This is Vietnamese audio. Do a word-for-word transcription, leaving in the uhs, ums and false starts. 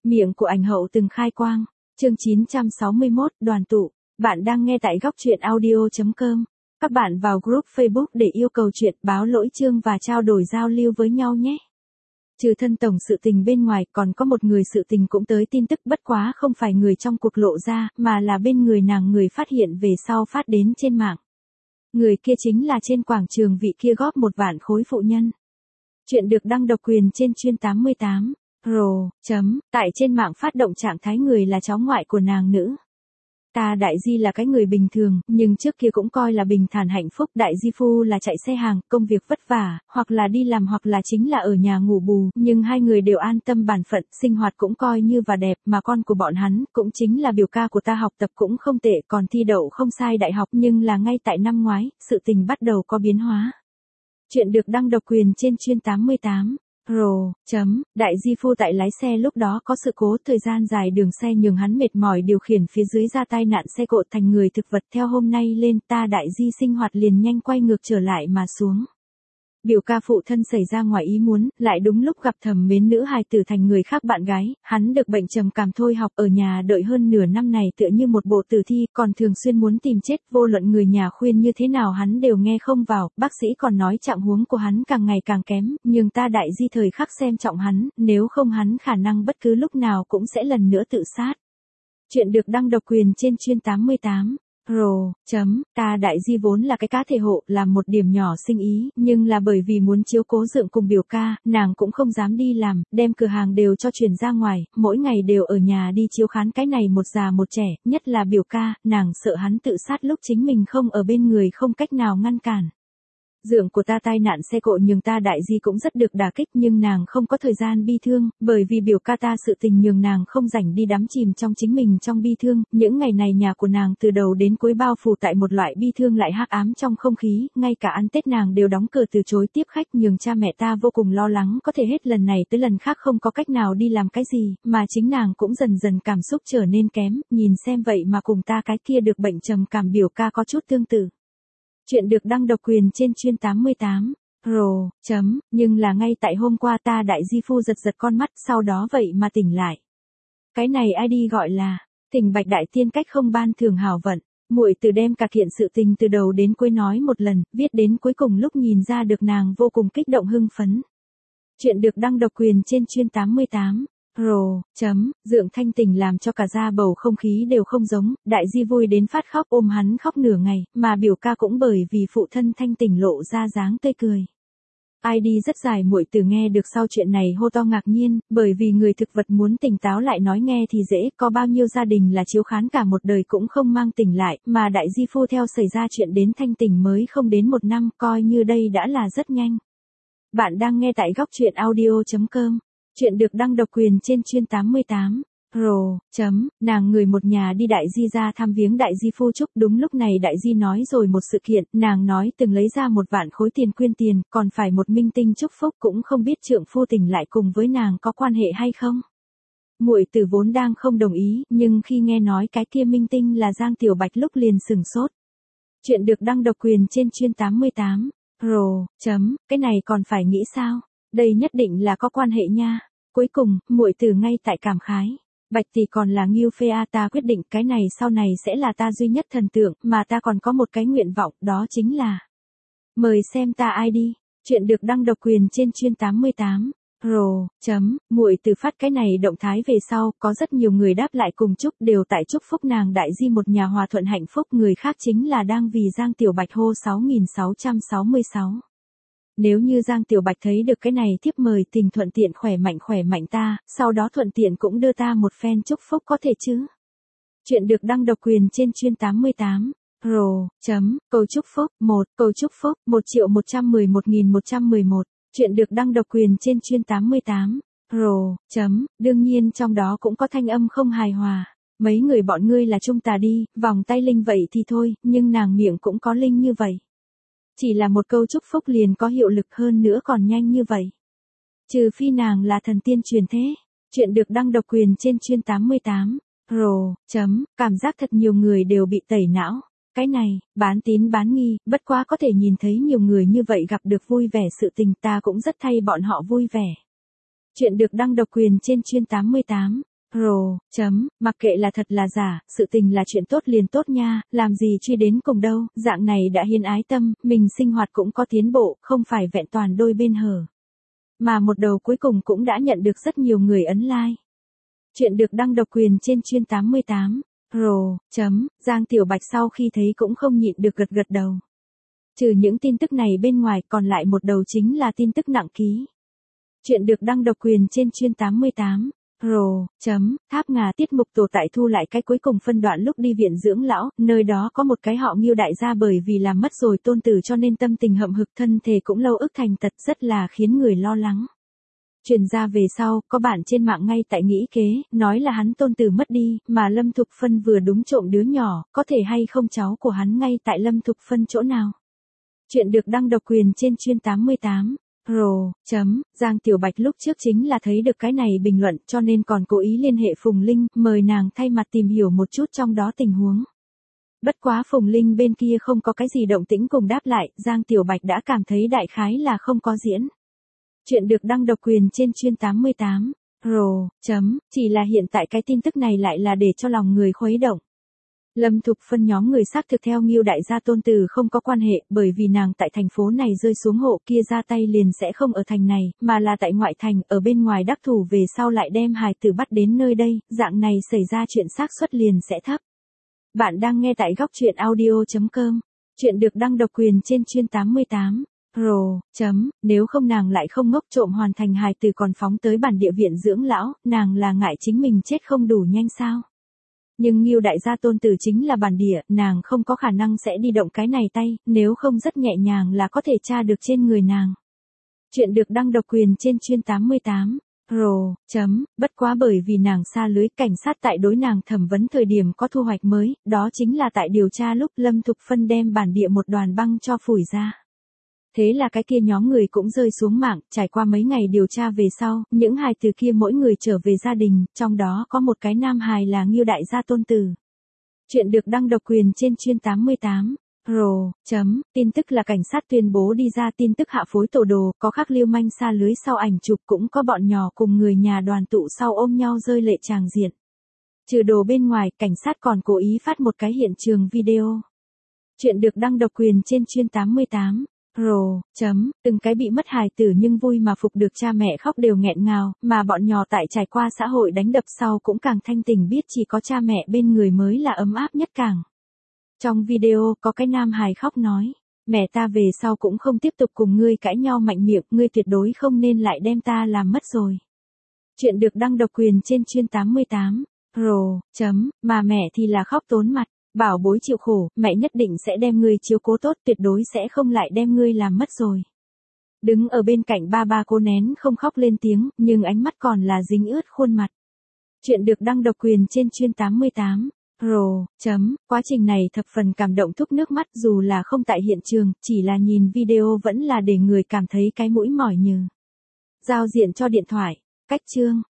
Miệng của ảnh hậu từng khai quang. Chương chín trăm sáu mươi mốt, đoàn tụ. Bạn đang nghe tại góc truyện audio chấm com. Các bạn vào group Facebook để yêu cầu chuyện, báo lỗi chương và trao đổi giao lưu với nhau nhé. Trừ thân tổng sự tình bên ngoài, còn có một người sự tình cũng tới tin tức, bất quá không phải người trong cuộc lộ ra, mà là bên người nàng người phát hiện về sau phát đến trên mạng. Người kia chính là trên quảng trường vị kia góp một vạn khối phụ nhân. Chuyện được đăng độc quyền trên chuyên tám mươi tám. Pro, chấm, tại trên mạng phát động trạng thái người là cháu ngoại của nàng nữ. Ta Đại Di là cái người bình thường, nhưng trước kia cũng coi là bình thản hạnh phúc. Đại Di phu là chạy xe hàng, công việc vất vả, hoặc là đi làm hoặc là chính là ở nhà ngủ bù, nhưng hai người đều an tâm bản phận, sinh hoạt cũng coi như và đẹp, mà con của bọn hắn, cũng chính là biểu ca của ta học tập cũng không tệ, còn thi đậu không sai đại học, nhưng là ngay tại năm ngoái, sự tình bắt đầu có biến hóa. Chuyện được đăng độc quyền trên chuyên tám mươi tám. Pro, chấm, Đại Di phu tại lái xe lúc đó có sự cố, thời gian dài đường xe nhường hắn mệt mỏi, điều khiển phía dưới ra tai nạn xe cộ thành người thực vật. Theo hôm nay lên, ta Đại Di sinh hoạt liền nhanh quay ngược trở lại mà xuống. Biểu ca phụ thân xảy ra ngoài ý muốn, lại đúng lúc gặp thầm mến nữ hài tử thành người khác bạn gái, hắn được bệnh trầm cảm thôi học ở nhà đợi hơn nửa năm này tựa như một bộ tử thi, còn thường xuyên muốn tìm chết, vô luận người nhà khuyên như thế nào hắn đều nghe không vào, bác sĩ còn nói trạng huống của hắn càng ngày càng kém, nhưng ta Đại Di thời khắc xem trọng hắn, nếu không hắn khả năng bất cứ lúc nào cũng sẽ lần nữa tự sát. Chuyện được đăng độc quyền trên chuyên tám mươi tám. Pro, chấm, ta Đại Di vốn là cái cá thể hộ, làm một điểm nhỏ sinh ý, nhưng là bởi vì muốn chiếu cố Dượng cùng biểu ca, nàng cũng không dám đi làm, đem cửa hàng đều cho chuyển ra ngoài, mỗi ngày đều ở nhà đi chiếu khán cái này một già một trẻ, nhất là biểu ca, nàng sợ hắn tự sát lúc chính mình không ở bên người không cách nào ngăn cản. Dượng của ta tai nạn xe cộ nhường ta Đại Di cũng rất được đả kích, nhưng nàng không có thời gian bi thương, bởi vì biểu ca ta sự tình nhường nàng không rảnh đi đắm chìm trong chính mình trong bi thương, những ngày này nhà của nàng từ đầu đến cuối bao phủ tại một loại bi thương lại hắc ám trong không khí, ngay cả ăn Tết nàng đều đóng cửa từ chối tiếp khách, nhường cha mẹ ta vô cùng lo lắng, có thể hết lần này tới lần khác không có cách nào đi làm cái gì, mà chính nàng cũng dần dần cảm xúc trở nên kém, nhìn xem vậy mà cùng ta cái kia được bệnh trầm cảm biểu ca có chút tương tự. Chuyện được đăng độc quyền trên chuyên tám mươi tám. Pro, chấm, nhưng là ngay tại hôm qua ta Đại Di phu giật giật con mắt, sau đó vậy mà tỉnh lại. Cái này ai đi gọi là, Thỉnh Bạch Đại Tiên cách không ban thường hảo vận. Muội từ đem cả kiện sự tình từ đầu đến cuối nói một lần, viết đến cuối cùng lúc nhìn ra được nàng vô cùng kích động hưng phấn. Chuyện được đăng độc quyền trên chuyên tám mươi tám. Pro, chấm, Dượng thanh tỉnh làm cho cả gia bầu không khí đều không giống, Đại Di vui đến phát khóc ôm hắn khóc nửa ngày, mà biểu ca cũng bởi vì phụ thân thanh tỉnh lộ ra dáng tươi cười. ai đi rất dài muội từ nghe được sau chuyện này hô to ngạc nhiên, bởi vì người thực vật muốn tỉnh táo lại nói nghe thì dễ, có bao nhiêu gia đình là chiếu khán cả một đời cũng không mang tỉnh lại, mà Đại Di phu theo xảy ra chuyện đến thanh tỉnh mới không đến một năm, coi như đây đã là rất nhanh. Bạn đang nghe tại góc truyện audio chấm com. Chuyện được đăng độc quyền trên chuyên tám mươi tám. Pro, chấm, nàng người một nhà đi Đại Di ra thăm viếng Đại Di phu chúc, đúng lúc này Đại Di nói rồi một sự kiện, nàng nói từng lấy ra một vạn khối tiền quyên tiền, còn phải một minh tinh chúc phúc, cũng không biết trượng phu tỉnh lại cùng với nàng có quan hệ hay không. Muội tử vốn đang không đồng ý, nhưng khi nghe nói cái kia minh tinh là Giang Tiểu Bạch lúc liền sửng sốt. Chuyện được đăng độc quyền trên chuyên tám mươi tám. Pro, chấm, cái này còn phải nghĩ sao? Đây nhất định là có quan hệ nha. Cuối cùng, muội tử ngay tại cảm khái. Bạch tỷ còn là Ngưu Phê A, ta quyết định cái này sau này sẽ là ta duy nhất thần tượng, mà ta còn có một cái nguyện vọng, đó chính là mời xem ta ai đi. Chuyện được đăng độc quyền trên chuyên tám mươi tám. Pro, chấm, muội từ phát cái này động thái về sau, có rất nhiều người đáp lại cùng chúc, đều tại chúc phúc nàng Đại Di một nhà hòa thuận hạnh phúc, người khác chính là đang vì Giang Tiểu Bạch hô sáu nghìn sáu trăm sáu mươi sáu. Nếu như Giang Tiểu Bạch thấy được cái này thiếp mời tình thuận tiện khỏe mạnh khỏe mạnh ta, sau đó thuận tiện cũng đưa ta một phen chúc phúc có thể chứ. Chuyện được đăng độc quyền trên chuyên tám mươi tám. Pro, chấm, câu chúc phúc, một, câu chúc phúc, một triệu một trăm mười một nghìn một trăm mười một. Chuyện được đăng độc quyền trên chuyên tám mươi tám. Pro, chấm, đương nhiên trong đó cũng có thanh âm không hài hòa. Mấy người bọn ngươi là chung tà đi, vòng tay linh vậy thì thôi, nhưng nàng miệng cũng có linh như vậy. Chỉ là một câu chúc phúc liền có hiệu lực hơn nữa còn nhanh như vậy. Trừ phi nàng là thần tiên truyền thế. Chuyện được đăng độc quyền trên chuyên tám mươi tám. Pro, chấm, cảm giác thật nhiều người đều bị tẩy não. Cái này, bán tín bán nghi, bất quá có thể nhìn thấy nhiều người như vậy gặp được vui vẻ sự tình, ta cũng rất thay bọn họ vui vẻ. Chuyện được đăng độc quyền trên chuyên tám mươi tám. Rồ, chấm, mặc kệ là thật là giả, sự tình là chuyện tốt liền tốt nha, làm gì truy đến cùng đâu, dạng này đã hiến ái tâm, mình sinh hoạt cũng có tiến bộ, không phải vẹn toàn đôi bên hở. Mà một đầu cuối cùng cũng đã nhận được rất nhiều người ấn like. Chuyện được đăng độc quyền trên chuyên tám mươi tám. Rồ, chấm, Giang Tiểu Bạch sau khi thấy cũng không nhịn được gật gật đầu. Trừ những tin tức này bên ngoài còn lại một đầu chính là tin tức nặng ký. Chuyện được đăng độc quyền trên chuyên tám mươi tám. Rồ, chấm, Tháp Ngà tiết mục tổ tại thu lại cái cuối cùng phân đoạn lúc đi viện dưỡng lão, nơi đó có một cái họ Ngưu đại gia bởi vì làm mất rồi tôn tử cho nên tâm tình hậm hực thân thể cũng lâu ức thành tật rất là khiến người lo lắng. Truyền ra về sau, có bạn trên mạng ngay tại nghĩ kế, nói là hắn tôn tử mất đi, mà Lâm Thục Phân vừa đúng trộm đứa nhỏ, có thể hay không cháu của hắn ngay tại Lâm Thục Phân chỗ nào. Chuyện được đăng độc quyền trên chuyên tám mươi tám. Rồ, chấm, Giang Tiểu Bạch lúc trước chính là thấy được cái này bình luận cho nên còn cố ý liên hệ Phùng Linh, mời nàng thay mặt tìm hiểu một chút trong đó tình huống. Bất quá Phùng Linh bên kia không có cái gì động tĩnh cùng đáp lại, Giang Tiểu Bạch đã cảm thấy đại khái là không có diễn. Chuyện được đăng độc quyền trên chuyên tám mươi tám. Rồ, chấm, chỉ là hiện tại cái tin tức này lại là để cho lòng người khuấy động. Lâm Thục Phân nhóm người xác thực theo Ngưu đại gia tôn tử không có quan hệ, bởi vì nàng tại thành phố này rơi xuống hộ kia ra tay liền sẽ không ở thành này, mà là tại ngoại thành, ở bên ngoài đắc thủ về sau lại đem hài tử bắt đến nơi đây, dạng này xảy ra chuyện xác suất liền sẽ thấp. Bạn đang nghe tại góc truyện audio chấm com. Chuyện được đăng độc quyền trên chuyên tám mươi tám. Rồ, chấm, nếu không nàng lại không ngốc trộm hoàn thành hài tử còn phóng tới bản địa viện dưỡng lão, nàng là ngại chính mình chết không đủ nhanh sao. Nhưng Ngưu đại gia tôn tử chính là bản địa, nàng không có khả năng sẽ đi động cái này tay, nếu không rất nhẹ nhàng là có thể tra được trên người nàng. Chuyện được đăng độc quyền trên chuyên tám mươi tám. Rồ, chấm, bất quá bởi vì nàng xa lưới, cảnh sát tại đối nàng thẩm vấn thời điểm có thu hoạch mới, đó chính là tại điều tra lúc Lâm Thục Phân đem bản địa một đoàn băng cho phủi ra. Thế là cái kia nhóm người cũng rơi xuống mạng, trải qua mấy ngày điều tra về sau, những hài từ kia mỗi người trở về gia đình, trong đó có một cái nam hài là Ngưu đại gia tôn tử. Chuyện được đăng độc quyền trên chuyên tám mươi tám. Rồ, chấm, tin tức là cảnh sát tuyên bố đi ra tin tức hạ phối tổ đồ, có khắc lưu manh xa lưới sau ảnh chụp cũng có bọn nhỏ cùng người nhà đoàn tụ sau ôm nhau rơi lệ tràng diện. Trừ đồ bên ngoài, cảnh sát còn cố ý phát một cái hiện trường video. Chuyện được đăng độc quyền trên chuyên tám mươi tám. Rồ, chấm, từng cái bị mất hài tử nhưng vui mà phục được cha mẹ khóc đều nghẹn ngào, mà bọn nhỏ tại trải qua xã hội đánh đập sau cũng càng thanh tỉnh biết chỉ có cha mẹ bên người mới là ấm áp nhất càng. Trong video có cái nam hài khóc nói, mẹ ta về sau cũng không tiếp tục cùng ngươi cãi nhau mạnh miệng, ngươi tuyệt đối không nên lại đem ta làm mất rồi. Chuyện được đăng độc quyền trên chuyên tám mươi tám. Rồ, chấm, mà mẹ thì là khóc tốn mặt. Bảo bối chịu khổ, mẹ nhất định sẽ đem ngươi chiếu cố tốt, tuyệt đối sẽ không lại đem ngươi làm mất rồi. Đứng ở bên cạnh ba ba cố nén không khóc lên tiếng, nhưng ánh mắt còn là dính ướt khuôn mặt. Chuyện được đăng độc quyền trên chuyên tám mươi tám. Rồ, chấm, quá trình này thập phần cảm động thúc nước mắt dù là không tại hiện trường, chỉ là nhìn video vẫn là để người cảm thấy cái mũi mỏi nhừ. Giao diện cho điện thoại, cách chương.